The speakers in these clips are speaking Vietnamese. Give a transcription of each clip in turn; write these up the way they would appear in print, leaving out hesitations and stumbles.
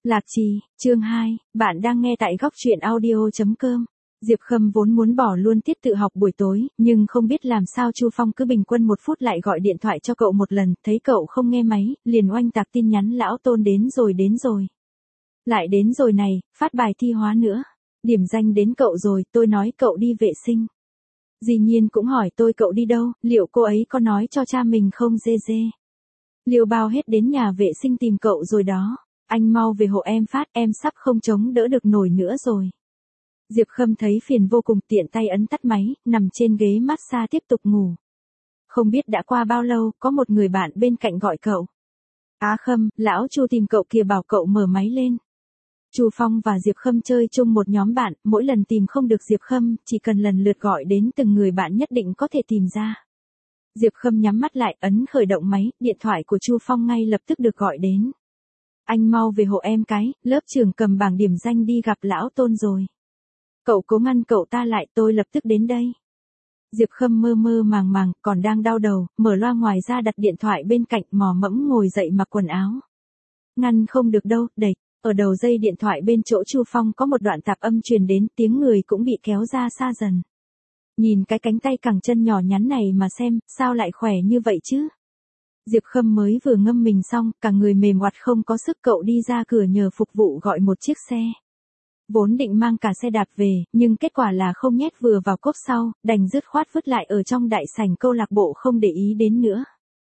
Lạc Trì, chương 2, bạn đang nghe tại góc truyện audio.com. Diệp Khâm vốn muốn bỏ luôn tiết tự học buổi tối, nhưng không biết làm sao Chu Phong cứ bình quân 1 phút lại gọi điện thoại cho cậu một lần, thấy cậu không nghe máy, liền oanh tạc tin nhắn lão Tôn đến rồi. Lại đến rồi này, phát bài thi hóa nữa. Điểm danh đến cậu rồi, tôi nói cậu đi vệ sinh. Dĩ nhiên cũng hỏi tôi cậu đi đâu, liệu cô ấy có nói cho cha mình không dê. Liêu bao hết đến nhà vệ sinh tìm cậu rồi đó. Anh mau về hộ em phát, em sắp không chống đỡ được nổi nữa rồi. Diệp Khâm thấy phiền vô cùng, tiện tay ấn tắt máy, nằm trên ghế massage tiếp tục ngủ. Không biết đã qua bao lâu, có một người bạn bên cạnh gọi cậu. Á Khâm, lão Chu tìm cậu kìa, bảo cậu mở máy lên. Chu Phong và Diệp Khâm chơi chung một nhóm bạn, mỗi lần tìm không được Diệp Khâm, chỉ cần lần lượt gọi đến từng người bạn nhất định có thể tìm ra. Diệp Khâm nhắm mắt lại, ấn khởi động máy, điện thoại của Chu Phong ngay lập tức được gọi đến. Anh mau về hộ em cái, lớp trưởng cầm bảng điểm danh đi gặp lão Tôn rồi. Cậu cố ngăn cậu ta lại, tôi lập tức đến đây. Diệp Khâm mơ mơ màng màng, còn đang đau đầu, mở loa ngoài ra đặt điện thoại bên cạnh, mò mẫm ngồi dậy mặc quần áo. Ngăn không được đâu, đẩy. Ở đầu dây điện thoại bên chỗ Chu Phong có một đoạn tạp âm truyền đến, tiếng người cũng bị kéo ra xa dần. Nhìn cái cánh tay cẳng chân nhỏ nhắn này mà xem, sao lại khỏe như vậy chứ? Diệp Khâm mới vừa ngâm mình xong, cả người mềm oặt không có sức, cậu đi ra cửa nhờ phục vụ gọi một chiếc xe. Vốn định mang cả xe đạp về, nhưng kết quả là không nhét vừa vào cốp sau, đành dứt khoát vứt lại ở trong đại sảnh câu lạc bộ không để ý đến nữa.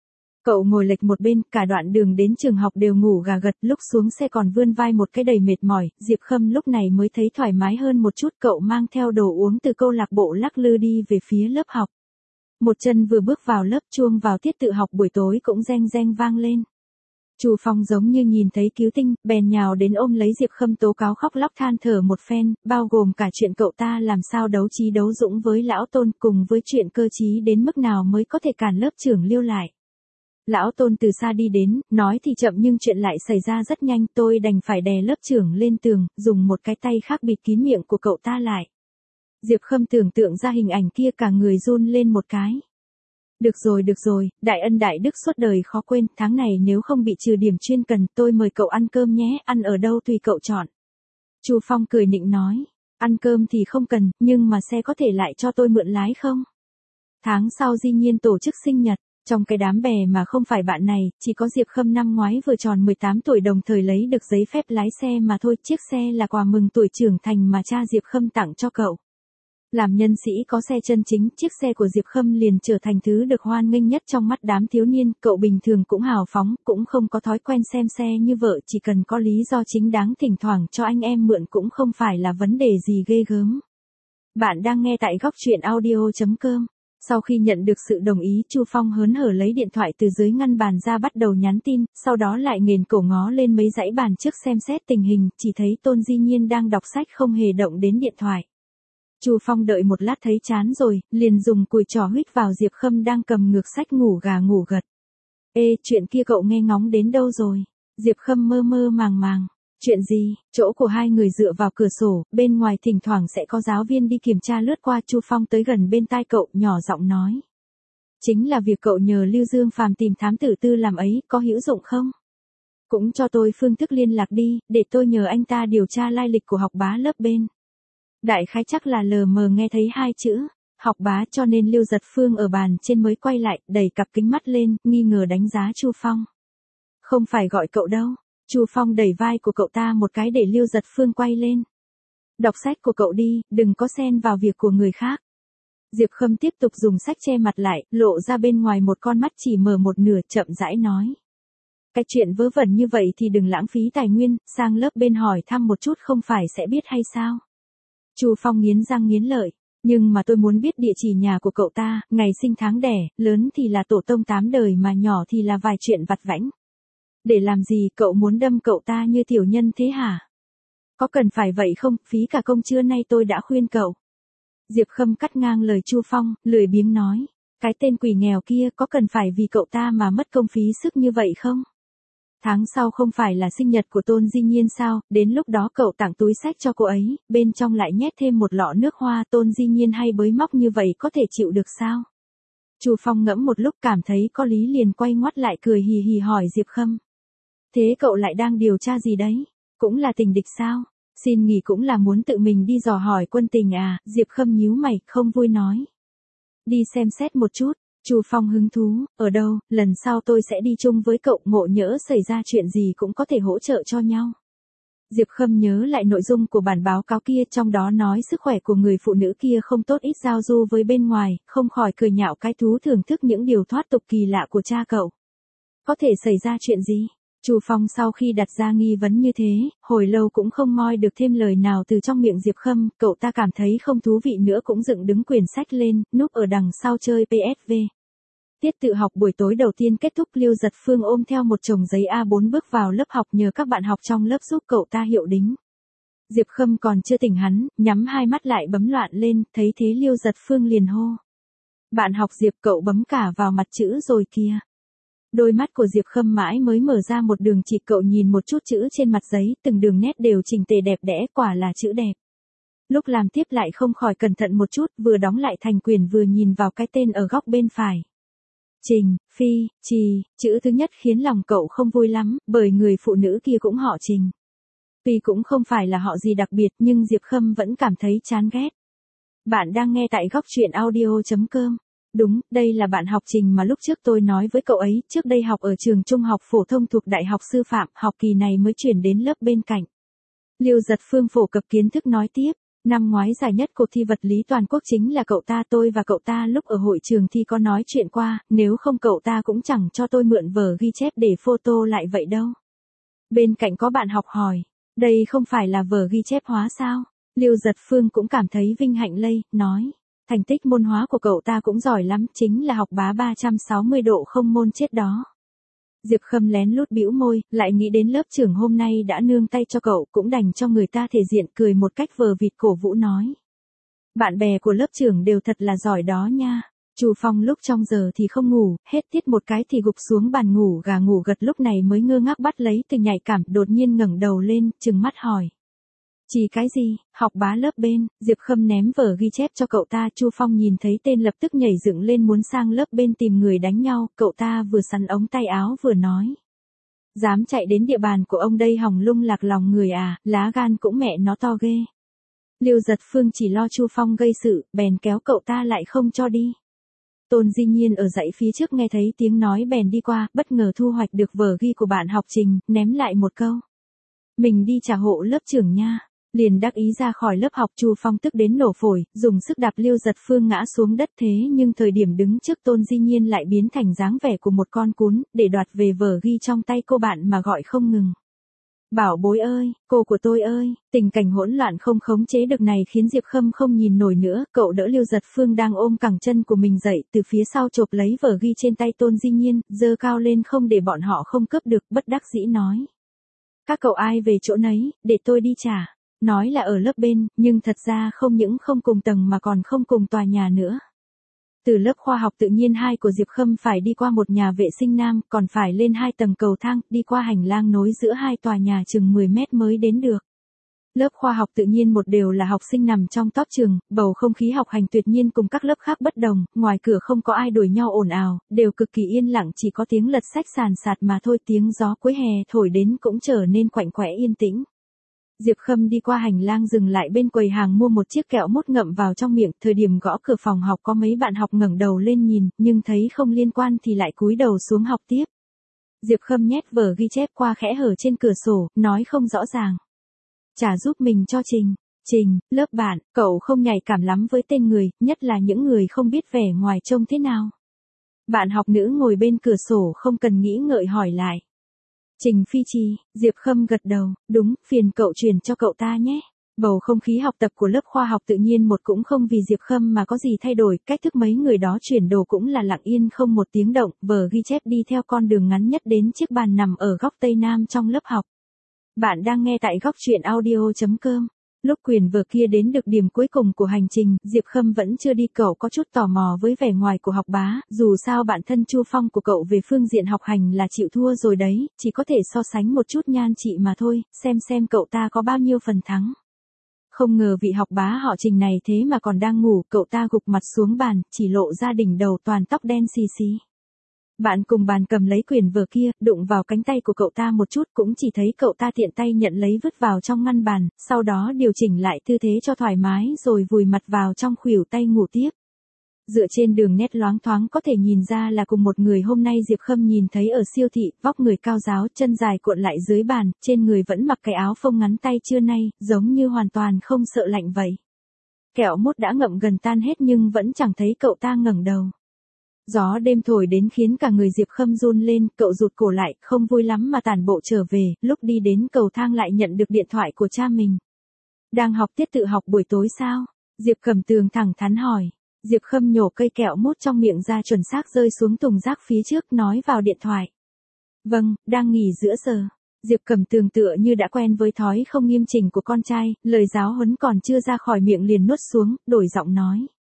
Cậu ngồi lệch một bên, cả đoạn đường đến trường học đều ngủ gà gật, lúc xuống xe còn vươn vai một cái đầy mệt mỏi, Diệp Khâm lúc này mới thấy thoải mái hơn một chút, cậu mang theo đồ uống từ câu lạc bộ lắc lư đi về phía lớp học. Một chân vừa bước vào lớp, chuông vào tiết tự học buổi tối cũng reng reng vang lên. Chu Phong giống như nhìn thấy cứu tinh, bèn nhào đến ôm lấy Diệp Khâm tố cáo khóc lóc than thở một phen, bao gồm cả chuyện cậu ta làm sao đấu trí đấu dũng với lão Tôn, cùng với chuyện cơ trí đến mức nào mới có thể cản lớp trưởng Liêu lại. Lão Tôn từ xa đi đến, nói thì chậm nhưng chuyện lại xảy ra rất nhanh, tôi đành phải đè lớp trưởng lên tường, dùng một cái tay khác bịt kín miệng của cậu ta lại. Diệp Khâm tưởng tượng ra hình ảnh kia, cả người run lên một cái. Được rồi, đại ân đại đức suốt đời khó quên, tháng này nếu không bị trừ điểm chuyên cần, tôi mời cậu ăn cơm nhé, ăn ở đâu tùy cậu chọn. Chu Phong cười nịnh nói, ăn cơm thì không cần, nhưng mà xe có thể lại cho tôi mượn lái không? Tháng sau dĩ nhiên tổ chức sinh nhật. Trong cái đám bè mà không phải bạn này, chỉ có Diệp Khâm năm ngoái vừa tròn 18 tuổi đồng thời lấy được giấy phép lái xe mà thôi, chiếc xe là quà mừng tuổi trưởng thành mà cha Diệp Khâm tặng cho cậu. Làm nhân sĩ có xe chân chính, chiếc xe của Diệp Khâm liền trở thành thứ được hoan nghênh nhất trong mắt đám thiếu niên, cậu bình thường cũng hào phóng, cũng không có thói quen xem xe như vợ, chỉ cần có lý do chính đáng thỉnh thoảng cho anh em mượn cũng không phải là vấn đề gì ghê gớm. Bạn đang nghe tại góc truyện audio.com. Sau khi nhận được sự đồng ý, Chu Phong hớn hở lấy điện thoại từ dưới ngăn bàn ra bắt đầu nhắn tin, sau đó lại nghền cổ ngó lên mấy dãy bàn trước xem xét tình hình, chỉ thấy Tôn Di Nhiên đang đọc sách không hề động đến điện thoại. Chu Phong đợi một lát thấy chán rồi, liền dùng cùi trỏ huých vào Diệp Khâm đang cầm ngược sách ngủ gà ngủ gật. Ê, chuyện kia cậu nghe ngóng đến đâu rồi? Diệp Khâm mơ mơ màng màng. Chuyện gì? Chỗ của hai người dựa vào cửa sổ, bên ngoài thỉnh thoảng sẽ có giáo viên đi kiểm tra lướt qua. Chu Phong tới gần bên tai cậu, nhỏ giọng nói. Chính là việc cậu nhờ Lưu Dương Phàm tìm thám tử Tư làm ấy, có hữu dụng không? Cũng cho tôi phương thức liên lạc đi, để tôi nhờ anh ta điều tra lai lịch của học bá lớp bên. Đại khái chắc là lờ mờ nghe thấy 2 chữ, học bá, cho nên Lưu Giật Phương ở bàn trên mới quay lại, đẩy cặp kính mắt lên, nghi ngờ đánh giá Chu Phong. Không phải gọi cậu đâu. Chu Phong đẩy vai của cậu ta một cái để Lưu Giật Phương quay lên. Đọc sách của cậu đi, đừng có xen vào việc của người khác. Diệp Khâm tiếp tục dùng sách che mặt lại, lộ ra bên ngoài một con mắt chỉ mở một nửa, chậm rãi nói. Cái chuyện vớ vẩn như vậy thì đừng lãng phí tài nguyên, sang lớp bên hỏi thăm một chút không phải sẽ biết hay sao? Chu Phong nghiến răng nghiến lợi. Nhưng mà tôi muốn biết địa chỉ nhà của cậu ta, ngày sinh tháng đẻ, lớn thì là tổ tông 8 đời mà nhỏ thì là vài chuyện vặt vãnh. Để làm gì, cậu muốn đâm cậu ta như tiểu nhân thế hả? Có cần phải vậy không, phí cả công trưa nay tôi đã khuyên cậu. Diệp Khâm cắt ngang lời Chu Phong, lười biếng nói. Cái tên quỷ nghèo kia có cần phải vì cậu ta mà mất công phí sức như vậy không? Tháng sau không phải là sinh nhật của Tôn Di Nhiên sao, đến lúc đó cậu tặng túi sách cho cô ấy, bên trong lại nhét thêm một lọ nước hoa. Tôn Di Nhiên hay bới móc như vậy có thể chịu được sao? Chu Phong ngẫm một lúc cảm thấy có lý liền quay ngoắt lại cười hì hì hỏi Diệp Khâm. Thế cậu lại đang điều tra gì đấy? Cũng là tình địch sao? Xin nghỉ cũng là muốn tự mình đi dò hỏi quân tình à? Diệp Khâm nhíu mày, không vui nói. Đi xem xét một chút. Chu Phong hứng thú, ở đâu, lần sau tôi sẽ đi chung với cậu, ngộ nhỡ xảy ra chuyện gì cũng có thể hỗ trợ cho nhau. Diệp Khâm nhớ lại nội dung của bản báo cáo kia, trong đó nói sức khỏe của người phụ nữ kia không tốt, ít giao du với bên ngoài, không khỏi cười nhạo cái thú thưởng thức những điều thoát tục kỳ lạ của cha cậu. Có thể xảy ra chuyện gì? Chu Phong sau khi đặt ra nghi vấn như thế, hồi lâu cũng không moi được thêm lời nào từ trong miệng Diệp Khâm, cậu ta cảm thấy không thú vị nữa cũng dựng đứng quyển sách lên, núp ở đằng sau chơi PSV. Tiết tự học buổi tối đầu tiên kết thúc, Lưu Giật Phương ôm theo một chồng giấy A4 bước vào lớp học nhờ các bạn học trong lớp giúp cậu ta hiệu đính. Diệp Khâm còn chưa tỉnh hắn, nhắm hai mắt lại bấm loạn lên, thấy thế Lưu Giật Phương liền hô. Bạn học Diệp, cậu bấm cả vào mặt chữ rồi kìa. Đôi mắt của Diệp Khâm mãi mới mở ra một đường chỉ, cậu nhìn một chút chữ trên mặt giấy, từng đường nét đều chỉnh tề đẹp đẽ, quả là chữ đẹp. Lúc làm tiếp lại không khỏi cẩn thận một chút, vừa đóng lại thành quyển vừa nhìn vào cái tên ở góc bên phải. Trình, Phi, Trì, chữ thứ nhất khiến lòng cậu không vui lắm, bởi người phụ nữ kia cũng họ Trình. Tuy cũng không phải là họ gì đặc biệt nhưng Diệp Khâm vẫn cảm thấy chán ghét. Bạn đang nghe tại góc truyện audio.com. Đúng, đây là bạn học Trình mà lúc trước tôi nói với cậu ấy, trước đây học ở trường trung học phổ thông thuộc Đại học Sư phạm, học kỳ này mới chuyển đến lớp bên cạnh. Lưu Giật Phương phổ cập kiến thức nói tiếp. Năm ngoái giải nhất cuộc thi vật lý toàn quốc chính là cậu ta, tôi và cậu ta lúc ở hội trường thi có nói chuyện qua, nếu không cậu ta cũng chẳng cho tôi mượn vở ghi chép để photo lại vậy đâu. Bên cạnh có bạn học hỏi, đây không phải là vở ghi chép hóa sao? Lưu Giật Phương cũng cảm thấy vinh hạnh lây, nói, thành tích môn hóa của cậu ta cũng giỏi lắm, chính là học bá 360 độ không môn chết đó. Diệp Khâm lén lút bĩu môi, lại nghĩ đến lớp trưởng hôm nay đã nương tay cho cậu, cũng đành cho người ta thể diện, cười một cách vờ vịt cổ vũ nói. Bạn bè của lớp trưởng đều thật là giỏi đó nha. Chu Phong lúc trong giờ thì không ngủ, hết tiết một cái thì gục xuống bàn ngủ gà ngủ gật, lúc này mới ngơ ngác bắt lấy từ nhạy cảm, đột nhiên ngẩng đầu lên, trừng mắt hỏi. Chỉ cái gì, học bá lớp bên? Diệp Khâm ném vở ghi chép cho cậu ta, Chu Phong nhìn thấy tên lập tức nhảy dựng lên muốn sang lớp bên tìm người đánh nhau, cậu ta vừa sắn ống tay áo vừa nói. Dám chạy đến địa bàn của ông đây hòng lung lạc lòng người à, lá gan cũng mẹ nó to ghê. Lưu Giật Phương chỉ lo Chu Phong gây sự, bèn kéo cậu ta lại không cho đi. Tôn Di Nhiên ở dãy phía trước nghe thấy tiếng nói bèn đi qua, bất ngờ thu hoạch được vở ghi của bạn học Trình, ném lại một câu. Mình đi trả hộ lớp trưởng nha. Liền đắc ý ra khỏi lớp học. Chu Phong tức đến nổ phổi, dùng sức đạp Lưu Giật Phương ngã xuống đất, thế nhưng thời điểm đứng trước Tôn Di Nhiên lại biến thành dáng vẻ của một con cún, để đoạt về vở ghi trong tay cô bạn mà gọi không ngừng. Bảo bối ơi, cô của tôi ơi, tình cảnh hỗn loạn không khống chế được này khiến Diệp Khâm không nhìn nổi nữa, cậu đỡ Lưu Giật Phương đang ôm cẳng chân của mình dậy, từ phía sau chộp lấy vở ghi trên tay Tôn Di Nhiên, giơ cao lên không để bọn họ không cướp được, bất đắc dĩ nói. Các cậu ai về chỗ nấy, để tôi đi trả. Nói là ở lớp bên, nhưng thật ra không những không cùng tầng mà còn không cùng tòa nhà nữa. Từ lớp khoa học tự nhiên 2 của Diệp Khâm phải đi qua một nhà vệ sinh nam, còn phải lên 2 tầng cầu thang, đi qua hành lang nối giữa 2 tòa nhà chừng 10 mét mới đến được. Lớp khoa học tự nhiên một đều là học sinh nằm trong top trường, bầu không khí học hành tuyệt nhiên cùng các lớp khác bất đồng, ngoài cửa không có ai đuổi nhau ồn ào, đều cực kỳ yên lặng, chỉ có tiếng lật sách sàn sạt mà thôi, tiếng gió cuối hè thổi đến cũng trở nên quạnh quẽ yên tĩnh. Diệp Khâm đi qua hành lang dừng lại bên quầy hàng mua một chiếc kẹo mút ngậm vào trong miệng, thời điểm gõ cửa phòng học có mấy bạn học ngẩng đầu lên nhìn, nhưng thấy không liên quan thì lại cúi đầu xuống học tiếp. Diệp Khâm nhét vở ghi chép qua khẽ hở trên cửa sổ, nói không rõ ràng. Trả giúp mình cho Trình. Trình, lớp bạn, cậu không nhạy cảm lắm với tên người, nhất là những người không biết vẻ ngoài trông thế nào. Bạn học nữ ngồi bên cửa sổ không cần nghĩ ngợi hỏi lại. Trình Phi Trì, Diệp Khâm gật đầu, đúng, phiền cậu truyền cho cậu ta nhé. Bầu không khí học tập của lớp khoa học tự nhiên một cũng không vì Diệp Khâm mà có gì thay đổi, cách thức mấy người đó chuyển đồ cũng là lặng yên không một tiếng động, vở ghi chép đi theo con đường ngắn nhất đến chiếc bàn nằm ở góc tây nam trong lớp học. Bạn đang nghe tại góc truyện audio.com. Lúc quyển vở kia đến được điểm cuối cùng của hành trình, Diệp Khâm vẫn chưa đi, cậu có chút tò mò với vẻ ngoài của học bá, dù sao bản thân Chu Phong của cậu về phương diện học hành là chịu thua rồi đấy, chỉ có thể so sánh một chút nhan trị mà thôi, xem cậu ta có bao nhiêu phần thắng. Không ngờ vị học bá họ Trình này thế mà còn đang ngủ, cậu ta gục mặt xuống bàn, chỉ lộ ra đỉnh đầu toàn tóc đen xì xì. Bạn cùng bàn cầm lấy quyển vở kia, đụng vào cánh tay của cậu ta một chút, cũng chỉ thấy cậu ta tiện tay nhận lấy vứt vào trong ngăn bàn, sau đó điều chỉnh lại tư thế cho thoải mái rồi vùi mặt vào trong khuỷu tay ngủ tiếp. Dựa trên đường nét loáng thoáng có thể nhìn ra là cùng một người. Hôm nay Diệp Khâm nhìn thấy ở siêu thị, vóc người cao ráo, chân dài cuộn lại dưới bàn, trên người vẫn mặc cái áo phông ngắn tay trưa nay, giống như hoàn toàn không sợ lạnh vậy. Kẹo mút đã ngậm gần tan hết nhưng vẫn chẳng thấy cậu ta ngẩng đầu. Gió đêm thổi đến khiến cả người Diệp Khâm run lên, cậu rụt cổ lại, không vui lắm mà tản bộ trở về, lúc đi đến cầu thang lại nhận được điện thoại của cha mình. Đang học tiết tự học buổi tối sao? Diệp Cẩm Tường thẳng thắn hỏi. Diệp Khâm nhổ cây kẹo mút trong miệng ra chuẩn xác rơi xuống thùng rác phía trước, nói vào điện thoại. Vâng, đang nghỉ giữa giờ. Diệp Cẩm Tường tựa như đã quen với thói không nghiêm chỉnh của con trai, lời giáo huấn còn chưa ra khỏi miệng liền nuốt xuống, đổi giọng nói.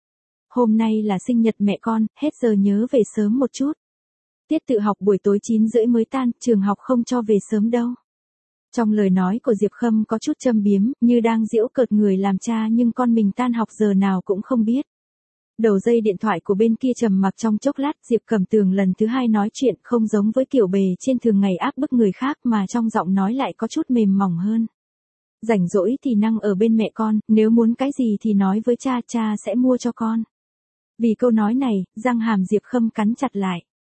Hôm nay là sinh nhật mẹ con, hết giờ nhớ về sớm một chút. Tiết tự học buổi tối 9:30 mới tan, trường học không cho về sớm đâu. Trong lời nói của Diệp Khâm có chút châm biếm, như đang giễu cợt người làm cha nhưng con mình tan học giờ nào cũng không biết. Đầu dây điện thoại của bên kia trầm mặc trong chốc lát, Diệp Cẩm Tường lần thứ hai nói chuyện, không giống với kiểu bề trên thường ngày áp bức người khác mà trong giọng nói lại có chút mềm mỏng hơn. Rảnh rỗi thì năng ở bên mẹ con, nếu muốn cái gì thì nói với cha, cha sẽ mua cho con. Vì câu nói này, răng hàm Diệp Khâm cắn chặt lại.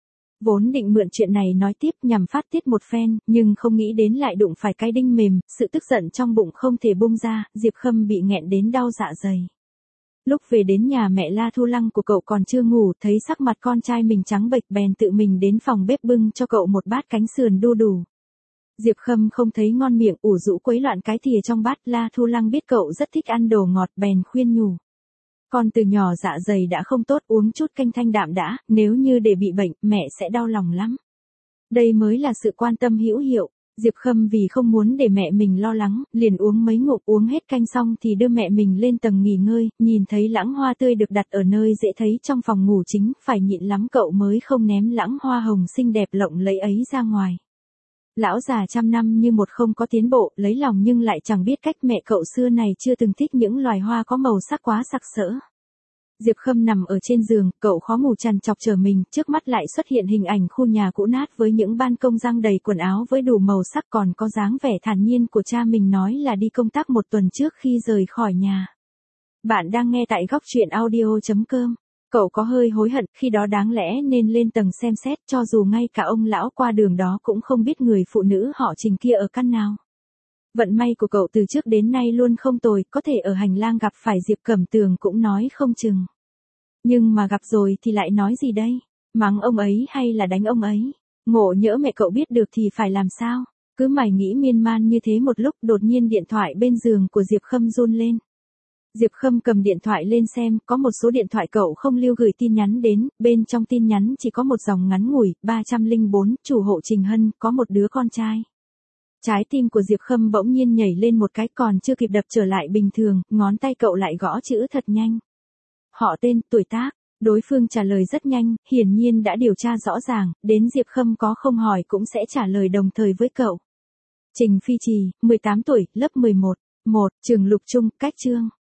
Vốn định mượn chuyện này nói tiếp nhằm phát tiết một phen, nhưng không nghĩ đến lại đụng phải cái đinh mềm, sự tức giận trong bụng không thể bung ra, Diệp Khâm bị nghẹn đến đau dạ dày. Lúc về đến nhà mẹ La Thu Lăng của cậu còn chưa ngủ, thấy sắc mặt con trai mình trắng bệch bèn tự mình đến phòng bếp bưng cho cậu một bát cánh sườn đu đủ. Diệp Khâm không thấy ngon miệng, ủ rũ quấy loạn cái thìa trong bát. La Thu Lăng biết cậu rất thích ăn đồ ngọt bèn khuyên nhủ. Con từ nhỏ dạ dày đã không tốt, uống chút canh thanh đạm đã, nếu như để bị bệnh, mẹ sẽ đau lòng lắm. Đây mới là sự quan tâm hữu hiệu. Diệp Khâm vì không muốn để mẹ mình lo lắng, liền uống mấy ngụm, uống hết canh xong thì đưa mẹ mình lên tầng nghỉ ngơi, nhìn thấy lẵng hoa tươi được đặt ở nơi dễ thấy trong phòng ngủ chính, phải nhịn lắm cậu mới không ném lẵng hoa hồng xinh đẹp lộng lẫy ấy ra ngoài. Lão già trăm năm như một không có tiến bộ, lấy lòng nhưng lại chẳng biết cách. Mẹ cậu xưa này chưa từng thích những loài hoa có màu sắc quá sặc sỡ. Diệp Khâm nằm ở trên giường, cậu khó ngủ trằn trọc chờ mình, trước mắt lại xuất hiện hình ảnh khu nhà cũ nát với những ban công giăng đầy quần áo với đủ màu sắc, còn có dáng vẻ thản nhiên của cha mình nói là đi công tác một tuần trước khi rời khỏi nhà. Bạn đang nghe tại góc truyện audio.com. Cậu có hơi hối hận, khi đó đáng lẽ nên lên tầng xem xét, cho dù ngay cả ông lão qua đường đó cũng không biết người phụ nữ họ Trình kia ở căn nào. Vận may của cậu từ trước đến nay luôn không tồi, có thể ở hành lang gặp phải Diệp Cẩm Tường cũng nói không chừng. Nhưng mà gặp rồi thì lại nói gì đây? Mắng ông ấy hay là đánh ông ấy? Ngộ nhỡ mẹ cậu biết được thì phải làm sao? Cứ mải nghĩ miên man như thế một lúc, đột nhiên điện thoại bên giường của Diệp Khâm run lên. Diệp Khâm cầm điện thoại lên xem, có một số điện thoại cậu không lưu gửi tin nhắn đến, bên trong tin nhắn chỉ có một dòng ngắn ngủi, 304, chủ hộ Trình Hân, có một đứa con trai. Trái tim của Diệp Khâm bỗng nhiên nhảy lên một cái, còn chưa kịp đập trở lại bình thường, ngón tay cậu lại gõ chữ thật nhanh. Họ tên, tuổi tác, đối phương trả lời rất nhanh, hiển nhiên đã điều tra rõ ràng, đến Diệp Khâm có không hỏi cũng sẽ trả lời đồng thời với cậu. Trình Phi Trì, 18 tuổi, lớp 11, 1, trường Lục Trung, cách chương.